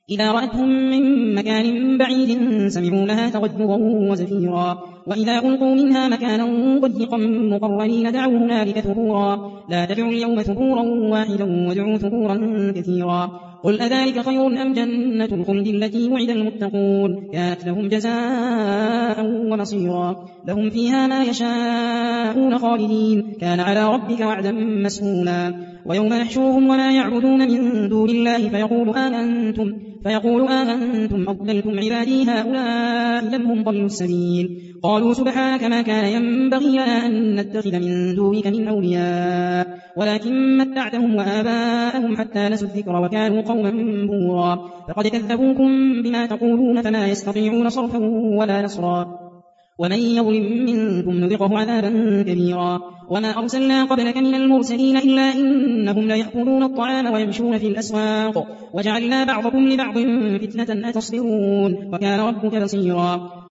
إذا رأتهم من مكان بعيد سمعوا لها تغيظا وزفيرا وإذا ألقوا منها مكانا ضيقا مقرنين دعوا هنالك ثبورا لا تدعوا اليوم ثبورا واحدا وادعوا ثبورا كثيرا قل أذلك خير أم جنة الخلد التي وعد المتقون كانت لهم جزاء ومصيرا لهم فيها ما يشاءون خالدين كان على ربك وعدا مسئولا ويوم نحشرهم وما يعبدون من دون الله فيقول آمنتم أضللتم عبادي هؤلاء أم هم ضلوا السبيل قالوا سبحانك ما كان ينبغي لنا أن نتخذ من دونك من أولياء ولكن متعتهم وآباءهم حتى نسوا الذكر وكانوا قوما بورا فقد كذبوكم بما تقولون فما يستطيعون صرفا ولا نصرا ومن يظلم منكم نذقه عذابا كبيرا وما أرسلنا قبلك من المرسلين إلا إنهم ليأكلون الطعام ويمشون في الأسواق وجعلنا بعضكم لبعض فتنة أتصبرون وكان ربك بصيرا